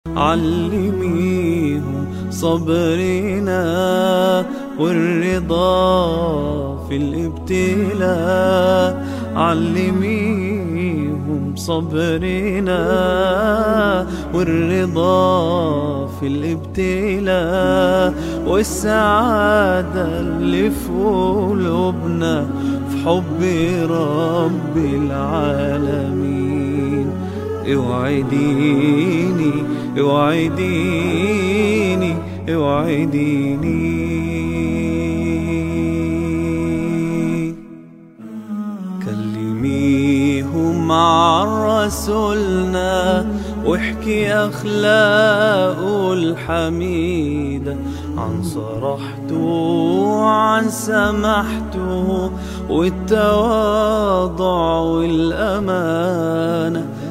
علميهم صبرنا والرضا في الابتلاء. علميهم صبرنا والرضا في الابتلاء، والسعادة اللي في قلوبنا في حب رب العالمين. اوعديني اوعديني اوعديني. كلميهم عن رسولنا واحكي أخلاقه الحميدة، عن صراحته وعن سماحته والتواضع والأمانة.